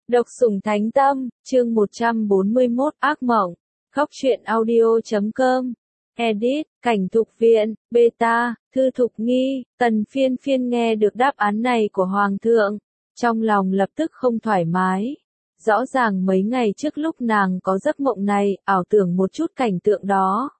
Độc sủng thánh tâm, chương 141, ác mộng. Khóc truyện audio.com. Edit, cảnh thục viện, beta, thư thục nghi. Tần Phiên Phiên nghe được đáp án này của Hoàng thượng. Trong lòng lập tức không thoải mái. Rõ ràng mấy ngày trước lúc nàng có giấc mộng này, ảo tưởng một chút cảnh tượng đó.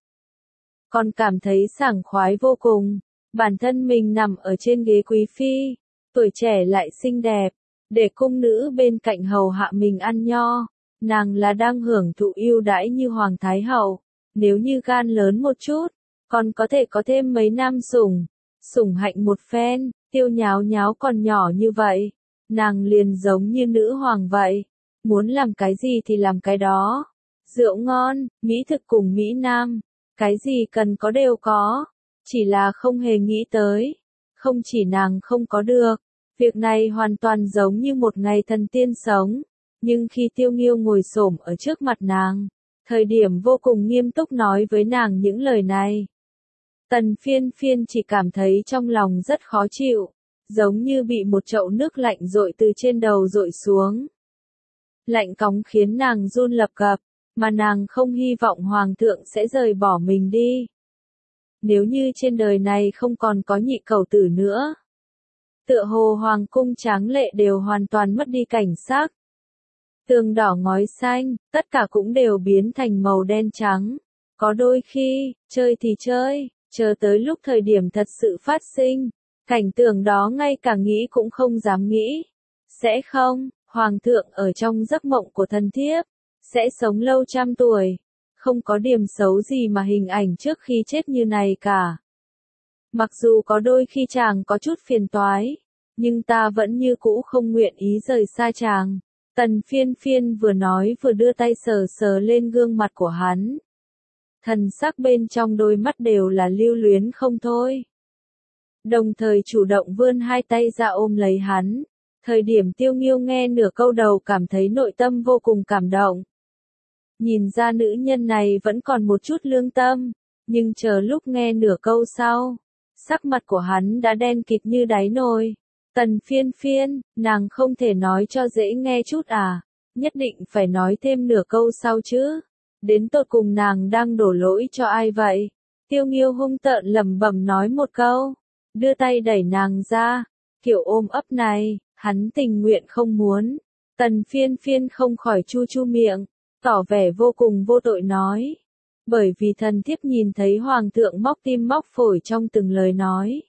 Còn cảm thấy sảng khoái vô cùng. Bản thân mình nằm ở trên ghế quý phi. Tuổi trẻ lại xinh đẹp. Để cung nữ bên cạnh hầu hạ mình ăn nho, nàng là đang hưởng thụ ưu đãi như hoàng thái hậu, nếu như gan lớn một chút, còn có thể có thêm mấy năm sủng hạnh một phen. Tiêu Nháo Nháo còn nhỏ như vậy, nàng liền giống như nữ hoàng vậy, muốn làm cái gì thì làm cái đó. Rượu ngon, mỹ thực cùng mỹ nam, cái gì cần có đều có, chỉ là không hề nghĩ tới, không chỉ nàng không có được. Việc này hoàn toàn giống như một ngày thần tiên sống, nhưng khi Tiêu Nghiêu ngồi xổm ở trước mặt nàng, thời điểm vô cùng nghiêm túc nói với nàng những lời này. Tần Phiên Phiên chỉ cảm thấy trong lòng rất khó chịu, giống như bị một chậu nước lạnh dội từ trên đầu dội xuống. Lạnh cóng khiến nàng run lập cập, mà nàng không hy vọng Hoàng thượng sẽ rời bỏ mình đi. Nếu như trên đời này không còn có nhị cẩu tử nữa, tựa hồ hoàng cung tráng lệ đều hoàn toàn mất đi cảnh sắc. Tường đỏ ngói xanh, tất cả cũng đều biến thành màu đen trắng. Có đôi khi, chơi thì chơi, chờ tới lúc thời điểm thật sự phát sinh, cảnh tượng đó ngay cả nghĩ cũng không dám nghĩ. Sẽ không, hoàng thượng ở trong giấc mộng của thần thiếp, sẽ sống lâu trăm tuổi, không có điểm xấu gì mà hình ảnh trước khi chết như này cả. Mặc dù có đôi khi chàng có chút phiền toái, nhưng ta vẫn như cũ không nguyện ý rời xa chàng. Tần Phiên Phiên vừa nói vừa đưa tay sờ sờ lên gương mặt của hắn. Thần sắc bên trong đôi mắt đều là lưu luyến không thôi. Đồng thời chủ động vươn hai tay ra ôm lấy hắn. Thời điểm Tiêu Nghiêu nghe nửa câu đầu cảm thấy nội tâm vô cùng cảm động. Nhìn ra nữ nhân này vẫn còn một chút lương tâm, nhưng chờ lúc nghe nửa câu sau, sắc mặt của hắn đã đen kịt như đáy nồi. Tần Phiên Phiên, nàng không thể nói cho dễ nghe chút à, nhất định phải nói thêm nửa câu sau chứ. Đến tột cùng nàng đang đổ lỗi cho ai vậy? Tiêu Nghiêu hung tợn lẩm bẩm nói một câu, đưa tay đẩy nàng ra, kiểu ôm ấp này, hắn tình nguyện không muốn. Tần Phiên Phiên không khỏi chu chu miệng, tỏ vẻ vô cùng vô tội nói. Bởi vì thần thiếp nhìn thấy hoàng thượng móc tim móc phổi trong từng lời nói.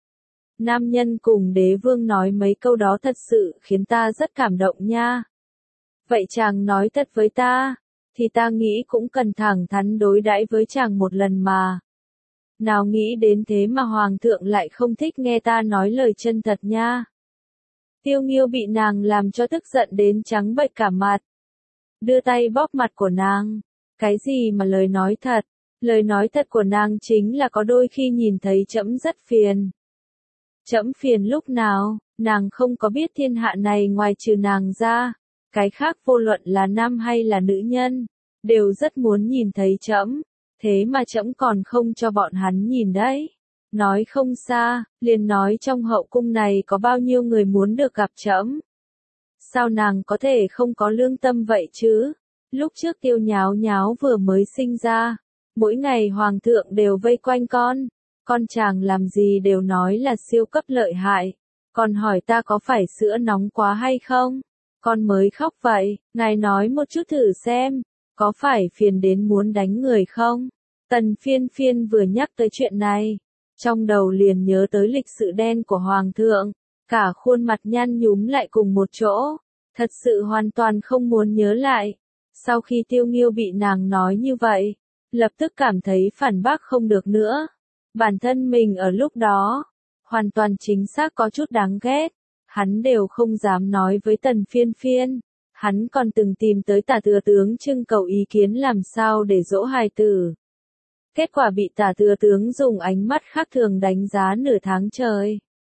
Nam nhân cùng đế vương nói mấy câu đó thật sự khiến ta rất cảm động nha. Vậy chàng nói thật với ta, thì ta nghĩ cũng cần thẳng thắn đối đãi với chàng một lần mà. Nào nghĩ đến thế mà hoàng thượng lại không thích nghe ta nói lời chân thật nha. Tiêu Nghiêu bị nàng làm cho tức giận đến trắng bệch cả mặt. Đưa tay bóp mặt của nàng. Cái gì mà lời nói thật? Lời nói thật của nàng chính là có đôi khi nhìn thấy trẫm rất phiền. Trẫm phiền lúc nào? Nàng không có biết thiên hạ này ngoài trừ nàng ra, cái khác vô luận là nam hay là nữ nhân, đều rất muốn nhìn thấy trẫm, thế mà trẫm còn không cho bọn hắn nhìn đấy. Nói không xa, liền nói trong hậu cung này có bao nhiêu người muốn được gặp trẫm. Sao nàng có thể không có lương tâm vậy chứ? Lúc trước Tiêu Nháo Nháo vừa mới sinh ra, mỗi ngày hoàng thượng đều vây quanh con chàng làm gì đều nói là siêu cấp lợi hại, còn hỏi ta có phải sữa nóng quá hay không, con mới khóc vậy, ngài nói một chút thử xem, có phải phiền đến muốn đánh người không? Tần Phiên Phiên vừa nhắc tới chuyện này, trong đầu liền nhớ tới lịch sự đen của hoàng thượng, cả khuôn mặt nhăn nhúm lại cùng một chỗ, thật sự hoàn toàn không muốn nhớ lại. Sau khi Tiêu Nghiêu bị nàng nói như vậy, lập tức cảm thấy phản bác không được nữa. Bản thân mình ở lúc đó, hoàn toàn chính xác có chút đáng ghét, hắn đều không dám nói với Tần Phiên Phiên, hắn còn từng tìm tới Tả Thừa Tướng trưng cầu ý kiến làm sao để dỗ hài tử. Kết quả bị Tả Thừa Tướng dùng ánh mắt khác thường đánh giá nửa tháng trời.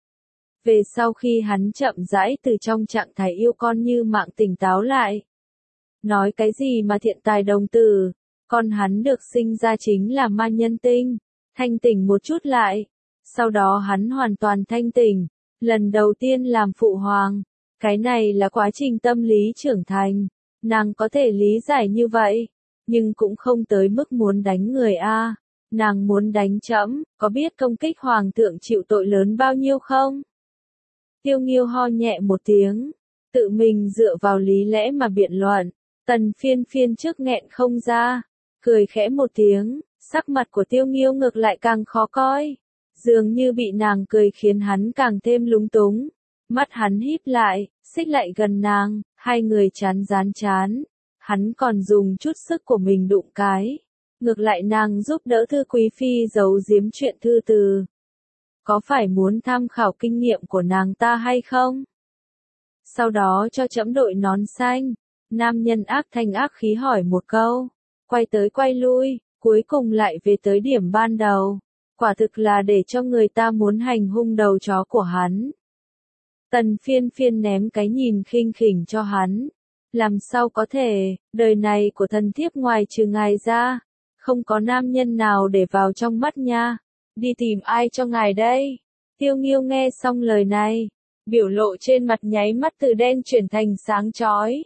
Về sau khi hắn chậm rãi từ trong trạng thái yêu con như mạng tỉnh táo lại. Nói cái gì mà thiện tài đồng tử, con hắn được sinh ra chính là ma nhân tinh. Thanh tỉnh một chút lại, sau đó hắn hoàn toàn thanh tỉnh, lần đầu tiên làm phụ hoàng, Cái này là quá trình tâm lý trưởng thành, nàng có thể lý giải như vậy, nhưng cũng không tới mức muốn đánh người a. Nàng muốn đánh trẫm, có biết công kích hoàng thượng chịu tội lớn bao nhiêu không? Tiêu Nghiêu ho nhẹ một tiếng, tự mình dựa vào lý lẽ mà biện luận. Tần Phiên Phiên trước nghẹn không ra, cười khẽ một tiếng, sắc mặt của Tiêu Nghiêu ngược lại càng khó coi, dường như bị nàng cười khiến hắn càng thêm lúng túng. Mắt hắn híp lại, xích lại gần nàng, hai người chán dán chán. Hắn còn dùng chút sức của mình đụng cái. Ngược lại nàng giúp đỡ Thư Quý Phi giấu giếm chuyện thư từ. Có phải muốn tham khảo kinh nghiệm của nàng ta hay không? Sau đó cho trẫm đội nón xanh. Nam nhân ác thanh ác khí hỏi một câu. Quay tới quay lui, cuối cùng lại về tới điểm ban đầu. Quả thực là để cho người ta muốn hành hung đầu chó của hắn. Tần Phiên Phiên ném cái nhìn khinh khỉnh cho hắn. Làm sao có thể, đời này của thần thiếp ngoài trừ ngài ra, không có nam nhân nào để vào trong mắt nha. Đi tìm ai cho ngài đây? Tiêu Nghiêu nghe xong lời này, biểu lộ trên mặt nháy mắt từ đen chuyển thành sáng chói.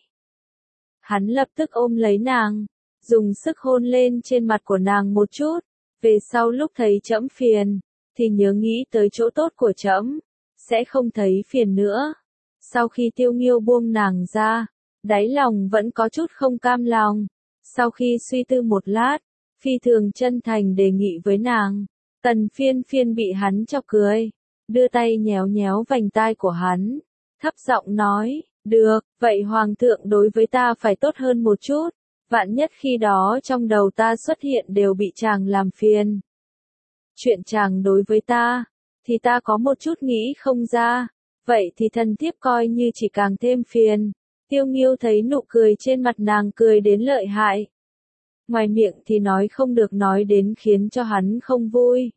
Hắn lập tức ôm lấy nàng, dùng sức hôn lên trên mặt của nàng một chút, về sau lúc thấy trẫm phiền, thì nhớ nghĩ tới chỗ tốt của trẫm, sẽ không thấy phiền nữa. Sau khi Tiêu Nghiêu buông nàng ra, đáy lòng vẫn có chút không cam lòng. Sau khi suy tư một lát, phi thường chân thành đề nghị với nàng. Tần Phiên Phiên bị hắn chọc cười, đưa tay nhéo nhéo vành tai của hắn, thấp giọng nói, được, vậy hoàng thượng đối với ta phải tốt hơn một chút, vạn nhất khi đó trong đầu ta xuất hiện đều bị chàng làm phiền. Chuyện chàng đối với ta, thì ta có một chút nghĩ không ra, vậy thì thần thiếp coi như chỉ càng thêm phiền. Tiêu Nghiêu thấy nụ cười trên mặt nàng cười đến lợi hại. Ngoài miệng thì nói không được nói đến khiến cho hắn không vui.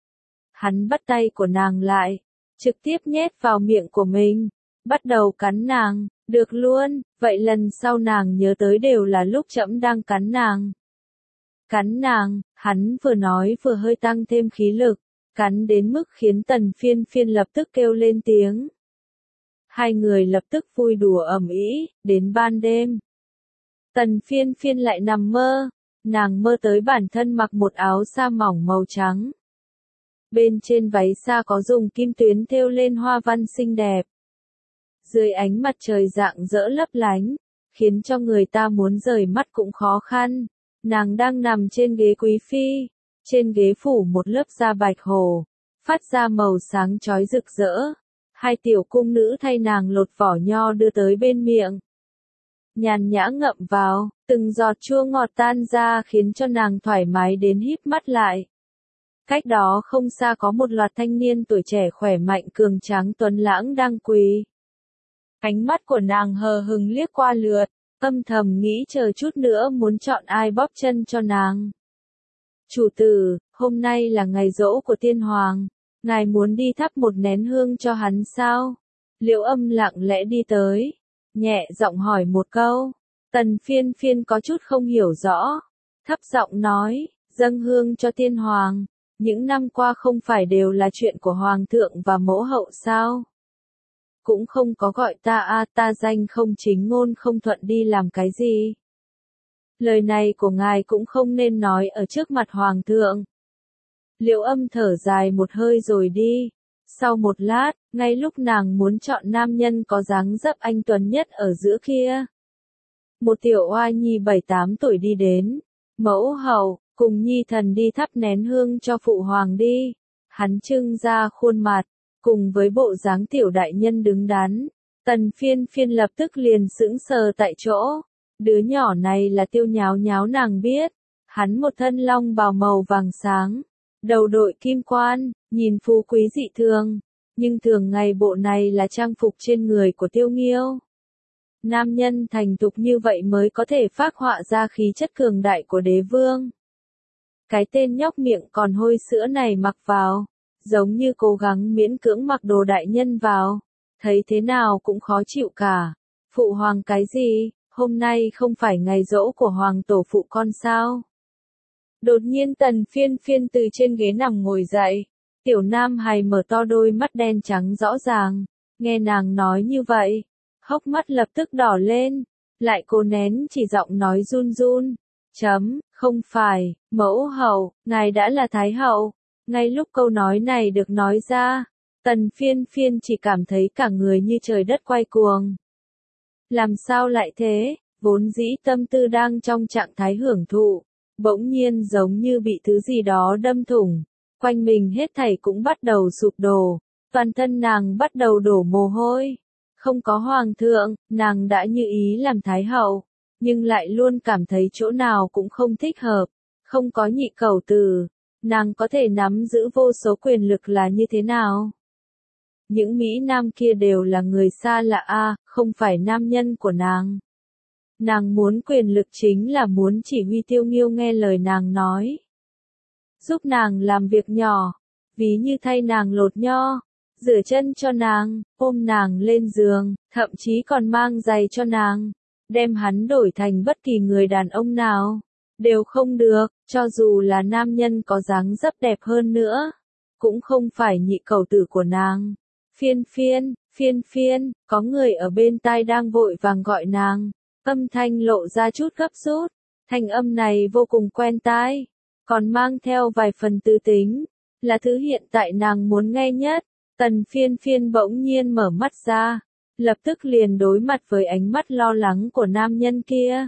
Hắn bắt tay của nàng lại, trực tiếp nhét vào miệng của mình, bắt đầu cắn nàng, được luôn, vậy lần sau nàng nhớ tới đều là lúc trẫm đang cắn nàng. Cắn nàng, hắn vừa nói vừa hơi tăng thêm khí lực, cắn đến mức khiến Tần Phiên Phiên lập tức kêu lên tiếng. Hai người lập tức vui đùa ầm ĩ, đến ban đêm. Tần Phiên Phiên lại nằm mơ, nàng mơ tới bản thân mặc một áo sa mỏng màu trắng. Bên trên váy sa có dùng kim tuyến thêu lên hoa văn xinh đẹp. Dưới ánh mặt trời rạng rỡ lấp lánh, khiến cho người ta muốn rời mắt cũng khó khăn. Nàng đang nằm trên ghế quý phi, trên ghế phủ một lớp da bạch hồ, phát ra màu sáng chói rực rỡ. Hai tiểu cung nữ thay nàng lột vỏ nho đưa tới bên miệng. Nhàn nhã ngậm vào, từng giọt chua ngọt tan ra khiến cho nàng thoải mái đến híp mắt lại. Cách đó không xa có một loạt thanh niên tuổi trẻ khỏe mạnh cường tráng tuấn lãng đang quỳ. Ánh mắt của nàng hờ hững liếc qua lượt, âm thầm nghĩ chờ chút nữa muốn chọn ai bóp chân cho nàng. Chủ tử, hôm nay là ngày giỗ của tiên hoàng, ngài muốn đi thắp một nén hương cho hắn sao? Liễu Âm lặng lẽ đi tới, nhẹ giọng hỏi một câu. Tần Phiên Phiên có chút không hiểu rõ, thấp giọng nói, dâng hương cho tiên hoàng, những năm qua không phải đều là chuyện của hoàng thượng và mẫu hậu sao? Cũng không có gọi ta ta danh không chính ngôn không thuận đi làm cái gì. Lời này của ngài cũng không nên nói ở trước mặt hoàng thượng. Liễu Âm thở dài một hơi rồi đi. Sau một lát, ngay lúc nàng muốn chọn nam nhân có dáng dấp anh tuấn nhất ở giữa kia, một tiểu oa nhi 7-8 tuổi đi đến. Mẫu hậu, cùng nhi thần đi thắp nén hương cho phụ hoàng đi. Hắn trưng ra khuôn mặt, cùng với bộ dáng tiểu đại nhân đứng đắn. Tần Phiên Phiên lập tức liền sững sờ tại chỗ. Đứa nhỏ này là Tiêu Nháo Nháo nàng biết. Hắn một thân long bào màu vàng sáng, đầu đội kim quan, nhìn phú quý dị thường. Nhưng thường ngày bộ này là trang phục trên người của Tiêu Nghiêu. Nam nhân thành thục như vậy mới có thể phác họa ra khí chất cường đại của đế vương. Cái tên nhóc miệng còn hôi sữa này mặc vào, giống như cố gắng miễn cưỡng mặc đồ đại nhân vào, thấy thế nào cũng khó chịu cả. Phụ hoàng cái gì, hôm nay không phải ngày giỗ của hoàng tổ phụ con sao? Đột nhiên Tần Phiên Phiên từ trên ghế nằm ngồi dậy, tiểu nam hài mở to đôi mắt đen trắng rõ ràng, nghe nàng nói như vậy, hốc mắt lập tức đỏ lên, lại cố nén chỉ giọng nói run run. Không phải, mẫu hậu, ngài đã là thái hậu. Ngay lúc câu nói này được nói ra, Tần Phiên Phiên chỉ cảm thấy cả người như trời đất quay cuồng. Làm sao lại thế, vốn dĩ tâm tư đang trong trạng thái hưởng thụ, bỗng nhiên giống như bị thứ gì đó đâm thủng, quanh mình hết thảy cũng bắt đầu sụp đổ, toàn thân nàng bắt đầu đổ mồ hôi. Không có hoàng thượng, nàng đã như ý làm thái hậu, nhưng lại luôn cảm thấy chỗ nào cũng không thích hợp, không có nhị cẩu tử, nàng có thể nắm giữ vô số quyền lực là như thế nào? Những Mỹ Nam kia đều là người xa lạ không phải nam nhân của nàng. Nàng muốn quyền lực chính là muốn chỉ huy Tiêu Nghiêu nghe lời nàng nói. Giúp nàng làm việc nhỏ, ví như thay nàng lột nho, rửa chân cho nàng, ôm nàng lên giường, thậm chí còn mang giày cho nàng, đem hắn đổi thành bất kỳ người đàn ông nào, đều không được, cho dù là nam nhân có dáng dấp đẹp hơn nữa, cũng không phải nhị cẩu tử của nàng. Phiên Phiên, Phiên Phiên, có người ở bên tai đang vội vàng gọi nàng, âm thanh lộ ra chút gấp rút, thanh âm này vô cùng quen tai, còn mang theo vài phần tư tính, là thứ hiện tại nàng muốn nghe nhất. Tần Phiên Phiên bỗng nhiên mở mắt ra, lập tức liền đối mặt với ánh mắt lo lắng của nam nhân kia.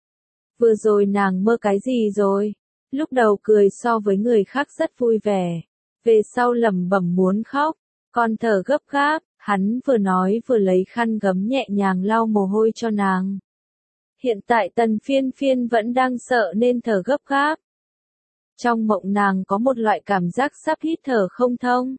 Vừa rồi nàng mơ cái gì rồi? Lúc đầu cười so với người khác rất vui vẻ, về sau lẩm bẩm muốn khóc, còn thở gấp gáp, hắn vừa nói vừa lấy khăn gấm nhẹ nhàng lau mồ hôi cho nàng. Hiện tại Tần Phiên Phiên vẫn đang sợ nên thở gấp gáp. Trong mộng nàng có một loại cảm giác sắp hít thở không thông.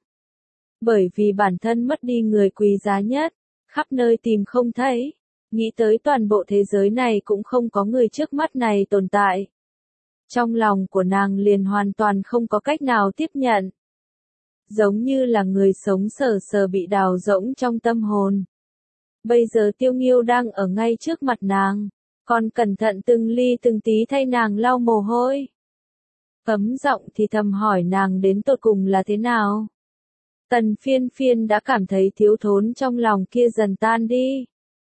Bởi vì bản thân mất đi người quý giá nhất, khắp nơi tìm không thấy, nghĩ tới toàn bộ thế giới này cũng không có người trước mắt này tồn tại. Trong lòng của nàng liền hoàn toàn không có cách nào tiếp nhận. Giống như là người sống sờ sờ bị đào rỗng trong tâm hồn. Bây giờ Tiêu Nghiêu đang ở ngay trước mặt nàng, còn cẩn thận từng ly từng tí thay nàng lau mồ hôi. Ấm giọng thì thầm hỏi nàng đến tột cùng là thế nào. Tần Phiên Phiên đã cảm thấy thiếu thốn trong lòng kia dần tan đi.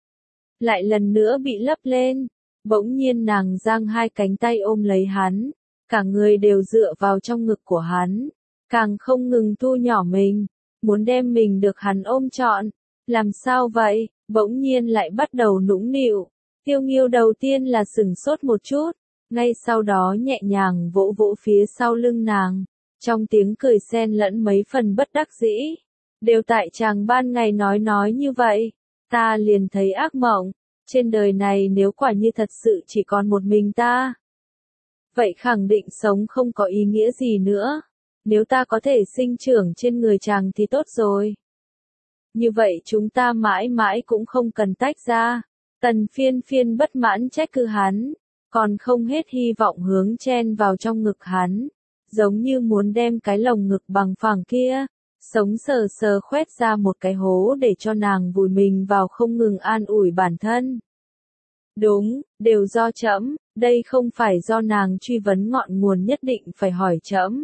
Lại lần nữa bị lấp lên, bỗng nhiên nàng giang hai cánh tay ôm lấy hắn, cả người đều dựa vào trong ngực của hắn, càng không ngừng thu nhỏ mình, muốn đem mình được hắn ôm trọn. Làm sao vậy, bỗng nhiên lại bắt đầu nũng nịu. Tiêu Nghiêu đầu tiên là sửng sốt một chút, ngay sau đó nhẹ nhàng vỗ vỗ phía sau lưng nàng. Trong tiếng cười xen lẫn mấy phần bất đắc dĩ, đều tại chàng ban ngày nói như vậy, ta liền thấy ác mộng, trên đời này nếu quả như thật sự chỉ còn một mình ta, vậy khẳng định sống không có ý nghĩa gì nữa, nếu ta có thể sinh trưởng trên người chàng thì tốt rồi. Như vậy chúng ta mãi mãi cũng không cần tách ra. Tần Phiên Phiên bất mãn trách cứ hắn, còn không hết hy vọng hướng chen vào trong ngực hắn. Giống như muốn đem cái lồng ngực bằng phẳng kia, sống sờ sờ khoét ra một cái hố để cho nàng vùi mình vào không ngừng an ủi bản thân. Đúng, đều do trẫm, đây không phải do nàng truy vấn ngọn nguồn nhất định phải hỏi trẫm.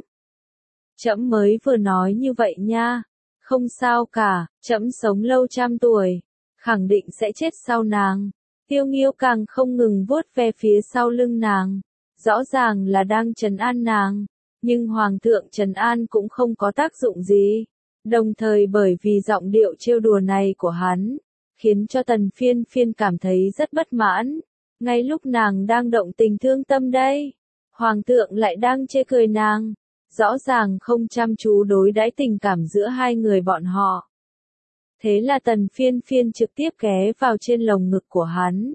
Trẫm mới vừa nói như vậy nha, không sao cả, trẫm sống lâu trăm tuổi, khẳng định sẽ chết sau nàng. Tiêu Nghiêu càng không ngừng vuốt ve phía sau lưng nàng, rõ ràng là đang trấn an nàng. Nhưng Hoàng thượng trấn an cũng không có tác dụng gì. Đồng thời bởi vì giọng điệu trêu đùa này của hắn, khiến cho Tần Phiên Phiên cảm thấy rất bất mãn. Ngay lúc nàng đang động tình thương tâm đây, Hoàng thượng lại đang chê cười nàng, rõ ràng không chăm chú đối đãi tình cảm giữa hai người bọn họ. Thế là Tần Phiên Phiên trực tiếp ghé vào trên lồng ngực của hắn,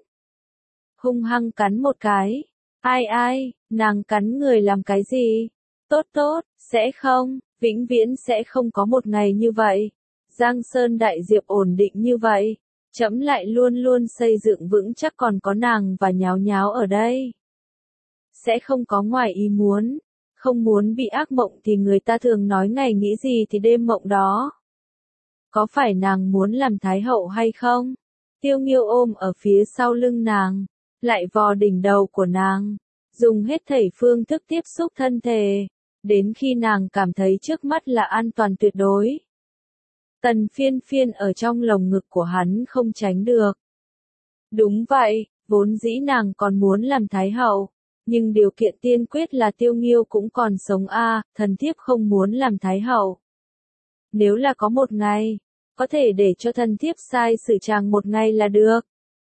hung hăng cắn một cái. Ai, nàng cắn người làm cái gì? Tốt, sẽ không, vĩnh viễn sẽ không có một ngày như vậy. Giang Sơn Đại Diệp ổn định như vậy, trẫm lại luôn luôn xây dựng vững chắc còn có nàng và nháo nháo ở đây. Sẽ không có ngoài ý muốn, không muốn bị ác mộng thì người ta thường nói ngày nghĩ gì thì đêm mộng đó. Có phải nàng muốn làm thái hậu hay không? Tiêu Nghiêu ôm ở phía sau lưng nàng, lại vò đỉnh đầu của nàng, dùng hết thảy phương thức tiếp xúc thân thể, đến khi nàng cảm thấy trước mắt là an toàn tuyệt đối. Tần Phiên Phiên ở trong lồng ngực của hắn không tránh được, Đúng vậy, vốn dĩ nàng còn muốn làm thái hậu, nhưng điều kiện tiên quyết là Tiêu Nghiêu cũng còn sống thần thiếp không muốn làm thái hậu. Nếu là có một ngày, có thể để cho thần thiếp sai xử chàng một ngày là được.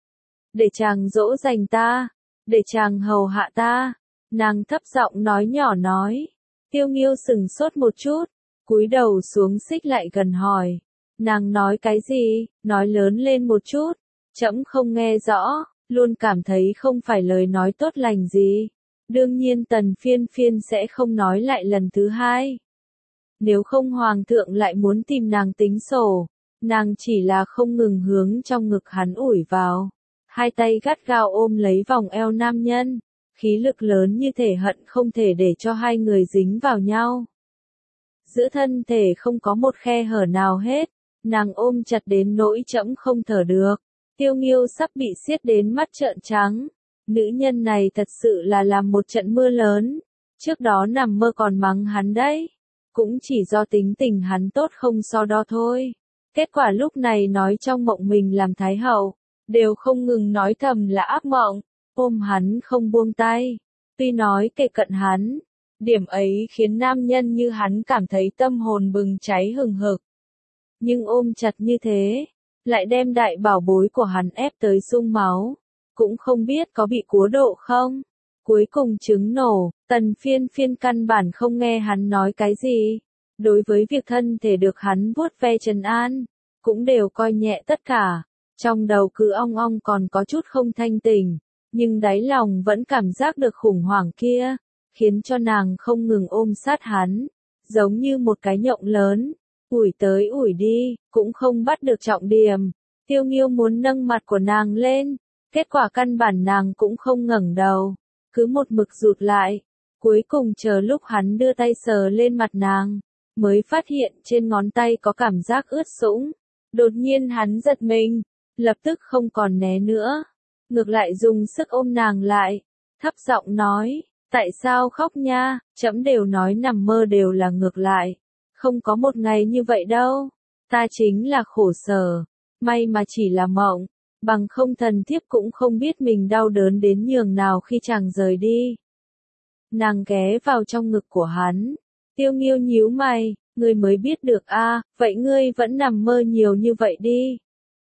Để chàng dỗ dành ta, để chàng hầu hạ ta, nàng thấp giọng nói nhỏ nói. Tiêu Nghiêu sừng sốt một chút, cúi đầu xuống xích lại gần hỏi. Nàng nói cái gì, nói lớn lên một chút, trẫm không nghe rõ, luôn cảm thấy không phải lời nói tốt lành gì. Đương nhiên Tần Phiên Phiên sẽ không nói lại lần thứ hai. Nếu không hoàng thượng lại muốn tìm nàng tính sổ, nàng chỉ là không ngừng hướng trong ngực hắn ủi vào. Hai tay gắt gao ôm lấy vòng eo nam nhân, khí lực lớn như thể hận không thể để cho hai người dính vào nhau. Giữa thân thể không có một khe hở nào hết, nàng ôm chặt đến nỗi trẫm không thở được. Tiêu Nghiêu sắp bị siết đến mắt trợn trắng. Nữ nhân này thật sự là làm một trận mưa lớn. Trước đó nằm mơ còn mắng hắn đấy. Cũng chỉ do tính tình hắn tốt không so đo thôi. Kết quả lúc này nói trong mộng mình làm thái hậu, đều không ngừng nói thầm là ác mộng, ôm hắn không buông tay. Tuy nói kề cận hắn, điểm ấy khiến nam nhân như hắn cảm thấy tâm hồn bừng cháy hừng hực. Nhưng ôm chặt như thế, lại đem đại bảo bối của hắn ép tới sung máu, cũng không biết có bị cúa độ không. Cuối cùng trứng nổ, Tần Phiên Phiên căn bản không nghe hắn nói cái gì. Đối với việc thân thể được hắn vuốt ve trấn an, cũng đều coi nhẹ tất cả. Trong đầu cứ ong ong còn có chút không thanh tỉnh, nhưng đáy lòng vẫn cảm giác được khủng hoảng kia, khiến cho nàng không ngừng ôm sát hắn, giống như một cái nhộng lớn, ủi tới ủi đi, cũng không bắt được trọng điểm. Tiêu Nghiêu muốn nâng mặt của nàng lên, kết quả căn bản nàng cũng không ngẩng đầu, cứ một mực rụt lại. Cuối cùng chờ lúc hắn đưa tay sờ lên mặt nàng, mới phát hiện trên ngón tay có cảm giác ướt sũng. Đột nhiên hắn giật mình, lập tức không còn né nữa, ngược lại dùng sức ôm nàng lại, thấp giọng nói, tại sao khóc nha, trẫm đều nói nằm mơ đều là ngược lại, không có một ngày như vậy đâu, ta chính là khổ sở, may mà chỉ là mộng, bằng không thần thiếp cũng không biết mình đau đớn đến nhường nào khi chàng rời đi. Nàng ghé vào trong ngực của hắn, Tiêu Nghiêu nhíu mày, ngươi mới biết được vậy ngươi vẫn nằm mơ nhiều như vậy đi.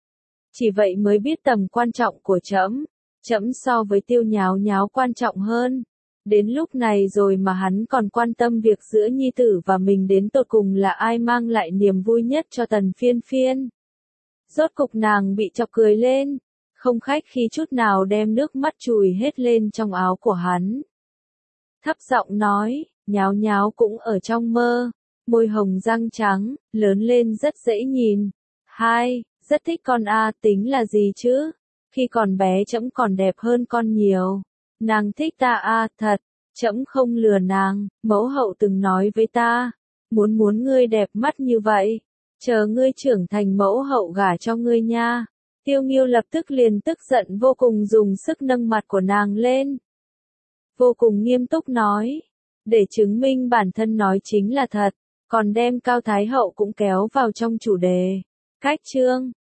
Chỉ vậy mới biết tầm quan trọng của trẫm, trẫm so với Tiêu Nháo Nháo quan trọng hơn. Đến lúc này rồi mà hắn còn quan tâm việc giữa nhi tử và mình đến tột cùng là ai mang lại niềm vui nhất cho Tần Phiên Phiên. Rốt cục nàng bị chọc cười lên, không khách khí chút nào đem nước mắt chùi hết lên trong áo của hắn. Thấp giọng nói, Nháo Nháo cũng ở trong mơ, môi hồng răng trắng, lớn lên rất dễ nhìn. Rất thích con tính là gì chứ? Khi còn bé trẫm còn đẹp hơn con nhiều. Nàng thích ta thật, trẫm không lừa nàng, mẫu hậu từng nói với ta, muốn ngươi đẹp mắt như vậy, chờ ngươi trưởng thành mẫu hậu gả cho ngươi nha. Tiêu Nghiêu lập tức liền tức giận vô cùng dùng sức nâng mặt của nàng lên. Vô cùng nghiêm túc nói, để chứng minh bản thân nói chính là thật, còn đem Cao Thái Hậu cũng kéo vào trong chủ đề. Cách chương